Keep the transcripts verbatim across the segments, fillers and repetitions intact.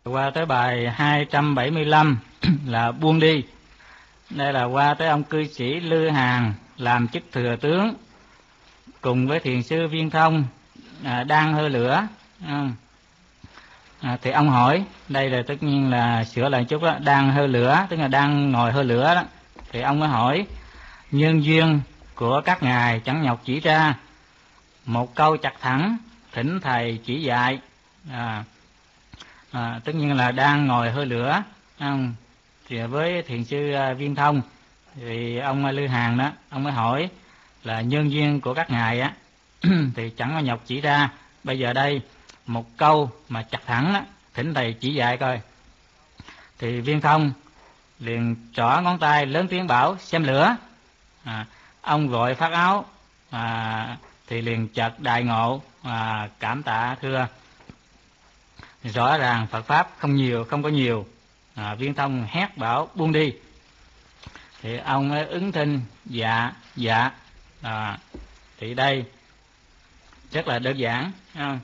Qua tới bài hai trăm bảy mươi lăm là buông đi. Đây là qua tới ông cư sĩ Lư Hàn làm chức thừa tướng cùng với thiền sư Viên Thông à, đang hơi lửa. À, à, thì ông hỏi, đây là tất nhiên là sửa lại chút đó, đang hơi lửa tức là đang ngồi hơi lửa đó. Thì ông mới hỏi nhân duyên của các ngài chẳng nhọc chỉ ra, một câu chặt thẳng thỉnh thầy chỉ dạy. À, à, tất nhiên là đang ngồi hơi lửa. À, thì với thiền sư Viên Thông thì ông Lư Hàn đó, ông mới hỏi là nhân duyên của các ngài á thì chẳng có nhọc chỉ ra. Bây giờ đây một câu mà chặt thẳng đó, thỉnh thầy chỉ dạy coi. Thì Viên Thông liền trỏ ngón tay lớn tiếng bảo xem lửa. À, ông vội phát áo à, thì liền chợt đại ngộ à, cảm tạ thưa. Rõ ràng Phật pháp không nhiều, không có nhiều. À, Viên Thông hét bảo buông đi. Thì ông ấy ứng thinh dạ dạ. À, thì đây rất là đơn giản. À,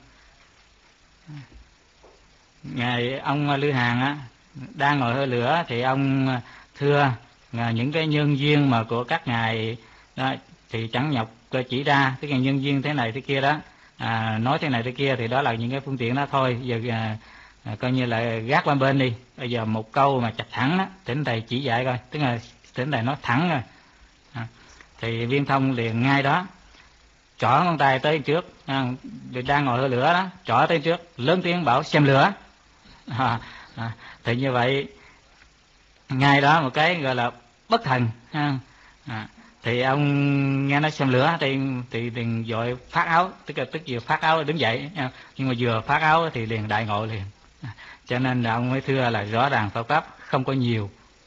ngài ông Lư Hàn á đang ngồi hơi lửa thì ông thưa là những cái nhân duyên mà của các ngài đó, thì chẳng nhọc chỉ ra cái nhân duyên thế này thế kia đó. À, nói thế này thế kia thì đó là những cái phương tiện đó thôi. Giờ à, à, coi như là gác qua bên đi. Bây giờ một câu mà chặt thẳng đó, thỉnh thầy chỉ dạy coi, tức là thỉnh thầy nói thẳng rồi. À, thì Viên Thông liền ngay đó trỏ ngón tay tới trước, à, đang ngồi hơi lửa đó, trỏ tới trước lớn tiếng bảo xem lửa. À, à, thì như vậy ngay đó một cái gọi là bất thần. À, à, thì ông nghe nói xem lửa thì thì liền vội phát áo, tức là tức vừa phát áo đứng dậy, nhưng mà vừa phát áo thì liền đại ngộ liền. À, cho nên là ông mới thưa là rõ ràng Phật pháp không có nhiều.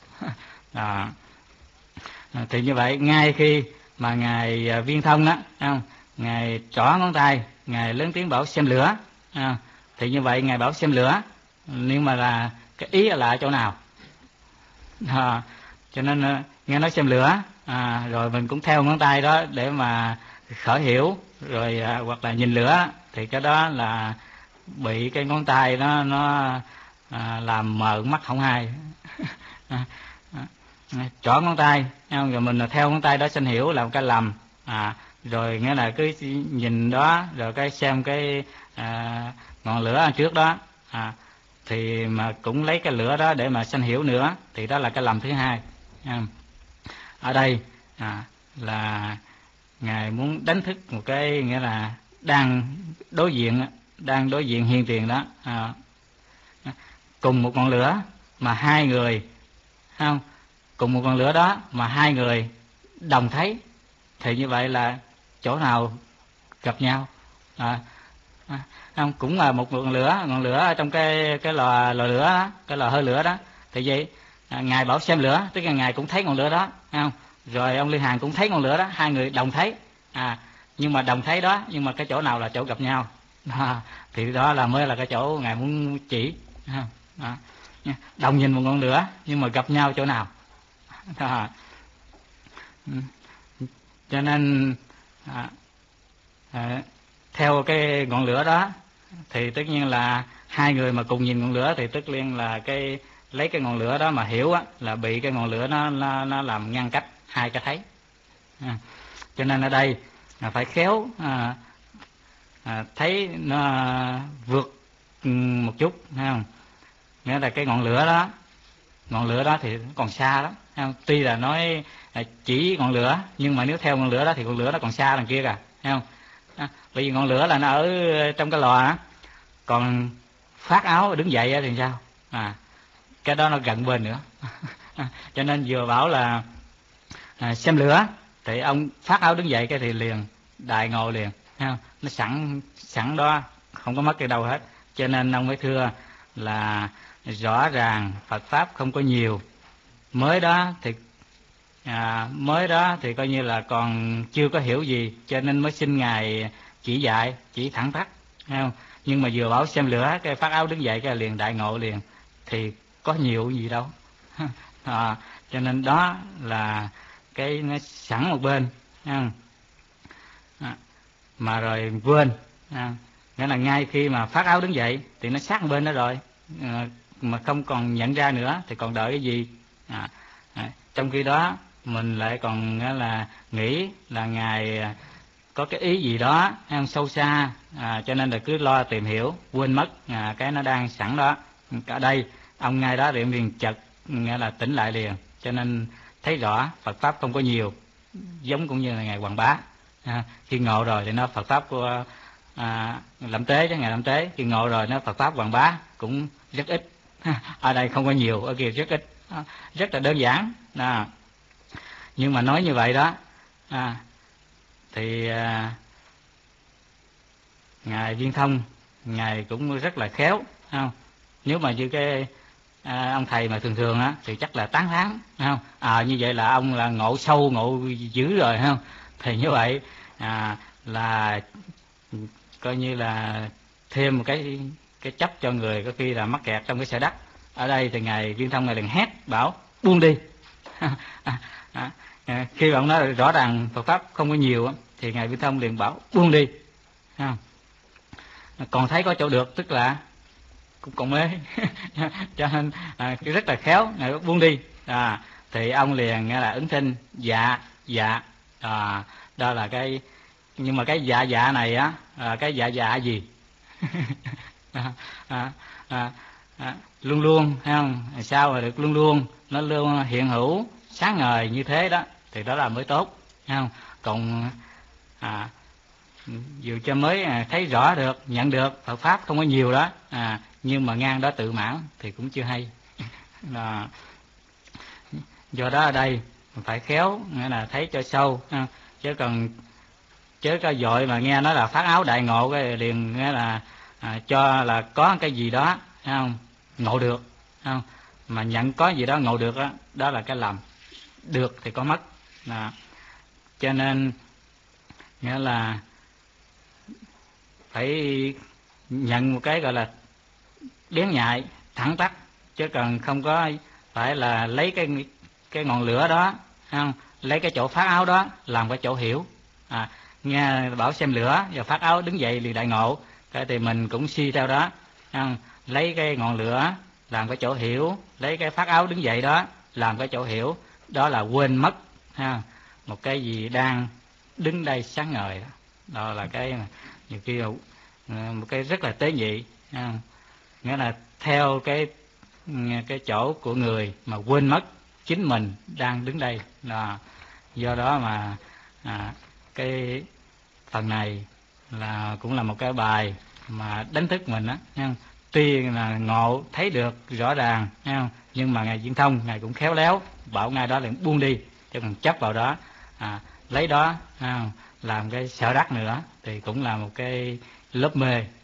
À, thì như vậy ngay khi mà ngài Viên Thông đó, không, ngài trỏ ngón tay, ngài lớn tiếng bảo xem lửa. À, thì như vậy ngài bảo xem lửa, nhưng mà là cái ý là ở chỗ nào? À, cho nên nghe nói xem lửa, à, rồi mình cũng theo ngón tay đó để mà khởi hiểu, rồi à, hoặc là nhìn lửa, thì cái đó là bị cái ngón tay nó nó à, làm mờ mắt không hay. À, à, trỏ ngón tay, rồi mình theo ngón tay đó xin hiểu là một cái lầm. À, rồi nghĩa là cứ nhìn đó, rồi cái xem cái à, ngọn lửa ở trước đó, à, thì mà cũng lấy cái lửa đó để mà sanh hiểu nữa, thì đó là cái lầm thứ hai. Ở đây à, là ngài muốn đánh thức một cái, nghĩa là đang đối diện đang đối diện hiện tiền đó, à, cùng một ngọn lửa mà hai người, không, cùng một ngọn lửa đó mà hai người đồng thấy, thì như vậy là chỗ nào gặp nhau? À, à, không, cũng là một ngọn lửa, ngọn lửa ở trong cái cái lò lò lửa đó, cái lò hơi lửa đó. Thì vậy à, ngài bảo xem lửa, tức là ngài cũng thấy ngọn lửa đó, không? Rồi ông Lư Hàn cũng thấy ngọn lửa đó, hai người đồng thấy. À, nhưng mà đồng thấy đó, nhưng mà cái chỗ nào là chỗ gặp nhau? À, thì đó là mới là cái chỗ ngài muốn chỉ. À, đồng nhìn một ngọn lửa nhưng mà gặp nhau chỗ nào? À, cho nên à, à, theo cái ngọn lửa đó thì tất nhiên là hai người mà cùng nhìn ngọn lửa thì tất nhiên là cái lấy cái ngọn lửa đó mà hiểu á, là bị cái ngọn lửa nó nó, nó làm ngăn cách hai cái thấy. À, cho nên ở đây là phải khéo à, à, thấy nó vượt một chút, thấy không? Nghĩa là cái ngọn lửa đó, ngọn lửa đó thì còn xa lắm. Tuy là nói là chỉ ngọn lửa, nhưng mà nếu theo ngọn lửa đó thì ngọn lửa nó còn xa đằng kia kìa, thấy không? À, bởi vì ngọn lửa là nó ở trong cái lò đó, còn phát áo đứng dậy thì sao? À, cái đó nó gần bên nữa. À, cho nên vừa bảo là à, xem lửa thì ông phát áo đứng dậy cái thì liền đại ngộ liền, thấy không? Nó sẵn sẵn đó, không có mất cái đâu hết. Cho nên ông mới thưa là rõ ràng Phật pháp không có nhiều. Mới đó thì à, mới đó thì coi như là còn chưa có hiểu gì, cho nên mới xin ngài chỉ dạy, chỉ thẳng thắn, thấy không? Nhưng mà vừa bảo xem lửa cái phát áo đứng dậy cái liền đại ngộ liền, thì có nhiều gì đâu. À, cho nên đó là cái nó sẵn một bên, thấy không? À, mà rồi quên, à, nghĩa là ngay khi mà phát áo đứng dậy thì nó sát một bên đó rồi. À, mà không còn nhận ra nữa thì còn đợi cái gì? À, à, trong khi đó mình lại còn là nghĩ là Ngài có cái ý gì đó hay sâu xa, à, cho nên là cứ lo tìm hiểu, quên mất à, cái nó đang sẵn đó. Ở đây ông ngay đó liền liền chợt nghĩa là tỉnh lại liền, cho nên thấy rõ Phật pháp không có nhiều, giống cũng như là Ngài Hoàng Bá. À, khi ngộ rồi thì nó Phật pháp của à, Lâm Tế chứ Ngài Lâm Tế khi ngộ rồi nó Phật pháp Hoàng Bá cũng rất ít. Ở đây không có nhiều, ở kia rất ít, rất là đơn giản. À, nhưng mà nói như vậy đó à, thì à, Ngài Viên Thông Ngài cũng rất là khéo, không? Nếu mà như cái à, ông thầy mà thường thường á thì chắc là tán thán, không? À, như vậy là ông là ngộ sâu ngộ dữ rồi, không? Thì như vậy à, là coi như là thêm một cái cái chấp cho người có khi là mắc kẹt trong cái xe đất. Ở đây thì Ngài Viên Thông Ngài liền hét bảo buông đi. à, à, à, khi ông nói rõ ràng Phật pháp không có nhiều thì Ngài Viên Thông liền bảo buông đi, không? Còn thấy có chỗ được tức là cũng còn mê. Cho nên à, rất là khéo, Ngài buông đi. À, thì ông liền nghe là ứng thinh dạ dạ. À, đó là cái, nhưng mà cái dạ dạ này á à, cái dạ dạ gì? à, à, à, à, luôn luôn, thấy không? Sao mà được luôn luôn, nó luôn hiện hữu sáng ngời như thế đó thì đó là mới tốt, thấy không? Còn à, dù cho mới thấy rõ được, nhận được Phật pháp không có nhiều đó à, nhưng mà ngang đó tự mãn thì cũng chưa hay. Là do đó ở đây phải khéo, nghĩa là thấy cho sâu, chứ còn chứ có dội mà nghe nói là phát áo đại ngộ cái liền nghĩa là à, cho là có cái gì đó, thấy không? Ngộ được, thấy không? Mà nhận có gì đó ngộ được đó, đó là cái lầm. Được thì có mất à, cho nên nghĩa là phải nhận một cái gọi là bén nhạy, thẳng tắp, chứ cần không có phải là lấy cái cái ngọn lửa đó, không? Lấy cái chỗ phát áo đó làm cái chỗ hiểu. À, nghe bảo xem lửa và phát áo đứng dậy liền đại ngộ, cái thì mình cũng suy theo đó, không? Lấy cái ngọn lửa làm cái chỗ hiểu, lấy cái phát áo đứng dậy đó làm cái chỗ hiểu, đó là quên mất ha, một cái gì đang đứng đây sáng ngời đó. Đó là cái mà nhiều khi một cái rất là tế nhị, không? Nghĩa là theo cái cái chỗ của người mà quên mất chính mình đang đứng đây. Là do đó mà à, cái phần này là cũng là một cái bài mà đánh thức mình á, nha. Tuy là ngộ thấy được rõ ràng, nha, nhưng mà Ngài Viên Thông Ngài cũng khéo léo bảo ngay đó liền buông đi, chứ còn chấp vào đó à, lấy đó à, làm cái sợ đắc nữa thì cũng là một cái lớp mê.